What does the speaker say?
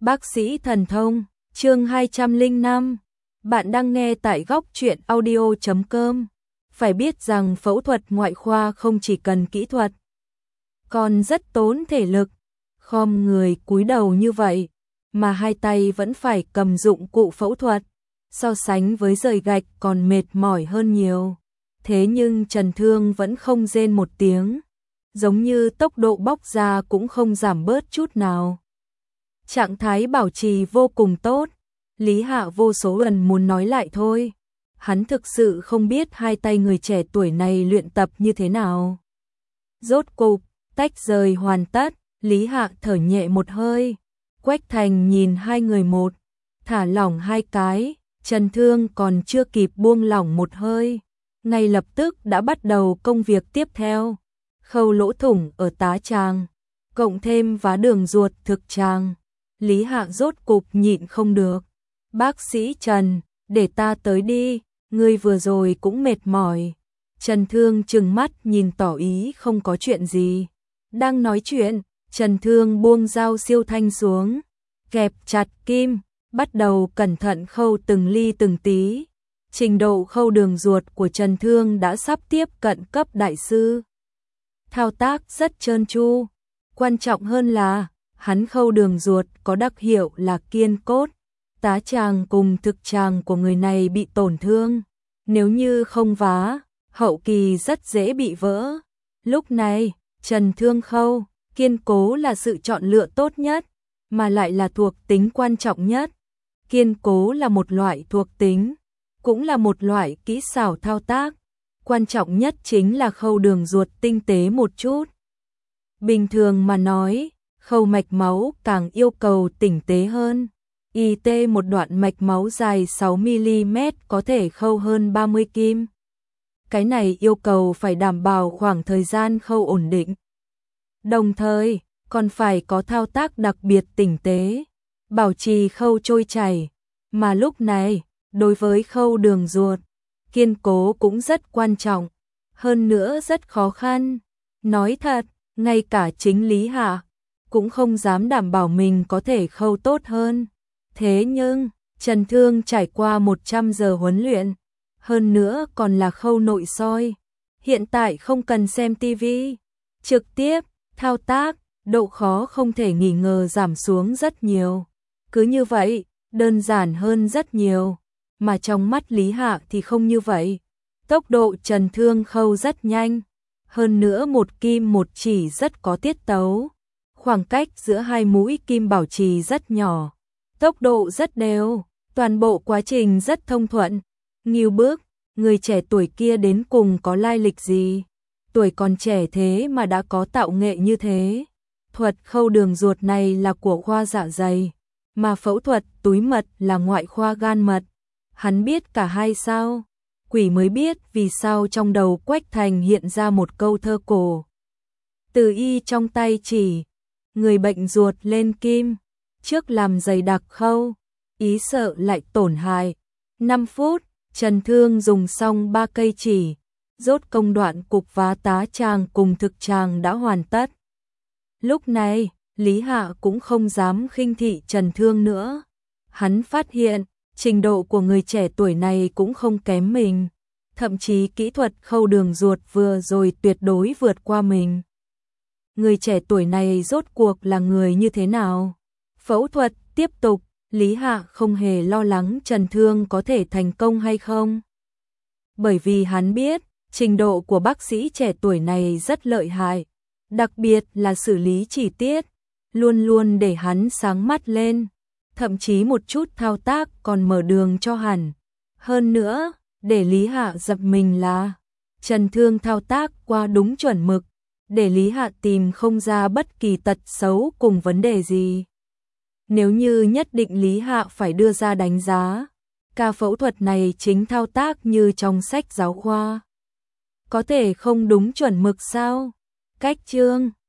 Bác sĩ thần thông, chương 205. Bạn đang nghe tại góc truyện audio.com. Phải biết rằng phẫu thuật ngoại khoa không chỉ cần kỹ thuật, còn rất tốn thể lực. Khom người cúi đầu như vậy, mà hai tay vẫn phải cầm dụng cụ phẫu thuật, so sánh với rời gạch còn mệt mỏi hơn nhiều. Thế nhưng Trần Thương vẫn không rên một tiếng, giống như tốc độ bóc ra cũng không giảm bớt chút nào. Trạng thái bảo trì vô cùng tốt, Lý Hạ vô số lần muốn nói lại thôi. Hắn thực sự không biết hai tay người trẻ tuổi này luyện tập như thế nào. Rốt cục, tách rời hoàn tất, Lý Hạ thở nhẹ một hơi. Quách Thành nhìn hai người một, thả lỏng hai cái, Trần Thương còn chưa kịp buông lỏng một hơi, ngay lập tức đã bắt đầu công việc tiếp theo. Khâu lỗ thủng ở tá tràng, cộng thêm vá đường ruột thực tràng. Lý Hạ rốt cục nhịn không được. Bác sĩ Trần, để ta tới đi, ngươi vừa rồi cũng mệt mỏi. Trần Thương trừng mắt nhìn tỏ ý không có chuyện gì. Đang nói chuyện, Trần Thương buông dao siêu thanh xuống, kẹp chặt kim, bắt đầu cẩn thận khâu từng ly từng tí. Trình độ khâu đường ruột của Trần Thương đã sắp tiếp cận cấp đại sư. Thao tác rất trơn tru, quan trọng hơn là hắn khâu đường ruột có đặc hiệu là kiên cốt. Tá tràng cùng thực tràng của người này bị tổn thương, nếu như không vá, hậu kỳ rất dễ bị vỡ. Lúc này, Trần Thương khâu, kiên cố là sự chọn lựa tốt nhất, mà lại là thuộc tính quan trọng nhất. Kiên cố là một loại thuộc tính, cũng là một loại kỹ xảo thao tác. Quan trọng nhất chính là khâu đường ruột tinh tế một chút. Bình thường mà nói, khâu mạch máu càng yêu cầu tinh tế hơn. IT một đoạn mạch máu dài 6mm có thể khâu hơn 30 kim. Cái này yêu cầu phải đảm bảo khoảng thời gian khâu ổn định. Đồng thời, còn phải có thao tác đặc biệt tinh tế, bảo trì khâu trôi chảy. Mà lúc này, đối với khâu đường ruột, kiên cố cũng rất quan trọng, hơn nữa rất khó khăn. Nói thật, ngay cả chính Lý Hạ cũng không dám đảm bảo mình có thể khâu tốt hơn. Thế nhưng, Trần Thương trải qua 100 giờ huấn luyện, hơn nữa còn là khâu nội soi. Hiện tại không cần xem TV, trực tiếp, thao tác, độ khó không thể nghi ngờ giảm xuống rất nhiều. Cứ như vậy, đơn giản hơn rất nhiều, mà trong mắt Lý Hạ thì không như vậy. Tốc độ Trần Thương khâu rất nhanh, hơn nữa một kim một chỉ rất có tiết tấu. Khoảng cách giữa hai mũi kim bảo trì rất nhỏ, tốc độ rất đều, toàn bộ quá trình rất thông thuận. Ngưu Bước, người trẻ tuổi kia đến cùng có lai lịch gì? Tuổi còn trẻ thế mà đã có tạo nghệ như thế. Thuật khâu đường ruột này là của khoa dạ dày, mà phẫu thuật túi mật là ngoại khoa gan mật. Hắn biết cả hai sao? Quỷ mới biết vì sao trong đầu Quách Thành hiện ra một câu thơ cổ. Từ y trong tay chỉ, người bệnh ruột lên kim, trước làm dày đặc khâu, ý sợ lại tổn hại. 5 phút, Trần Thương dùng xong 3 cây chỉ, rốt công đoạn cục vá tá tràng cùng thực tràng đã hoàn tất. Lúc này, Lý Hạ cũng không dám khinh thị Trần Thương nữa. Hắn phát hiện, trình độ của người trẻ tuổi này cũng không kém mình, thậm chí kỹ thuật khâu đường ruột vừa rồi tuyệt đối vượt qua mình. Người trẻ tuổi này rốt cuộc là người như thế nào? Phẫu thuật tiếp tục, Lý Hạ không hề lo lắng Trần Thương có thể thành công hay không. Bởi vì hắn biết, trình độ của bác sĩ trẻ tuổi này rất lợi hại, đặc biệt là xử lý chi tiết, luôn luôn để hắn sáng mắt lên, thậm chí một chút thao tác còn mở đường cho hẳn. Hơn nữa, để Lý Hạ giật mình là, Trần Thương thao tác qua đúng chuẩn mực, để Lý Hạ tìm không ra bất kỳ tật xấu cùng vấn đề gì. Nếu như nhất định Lý Hạ phải đưa ra đánh giá, ca phẫu thuật này chính thao tác như trong sách giáo khoa. Có thể không đúng chuẩn mực sao? Cách chương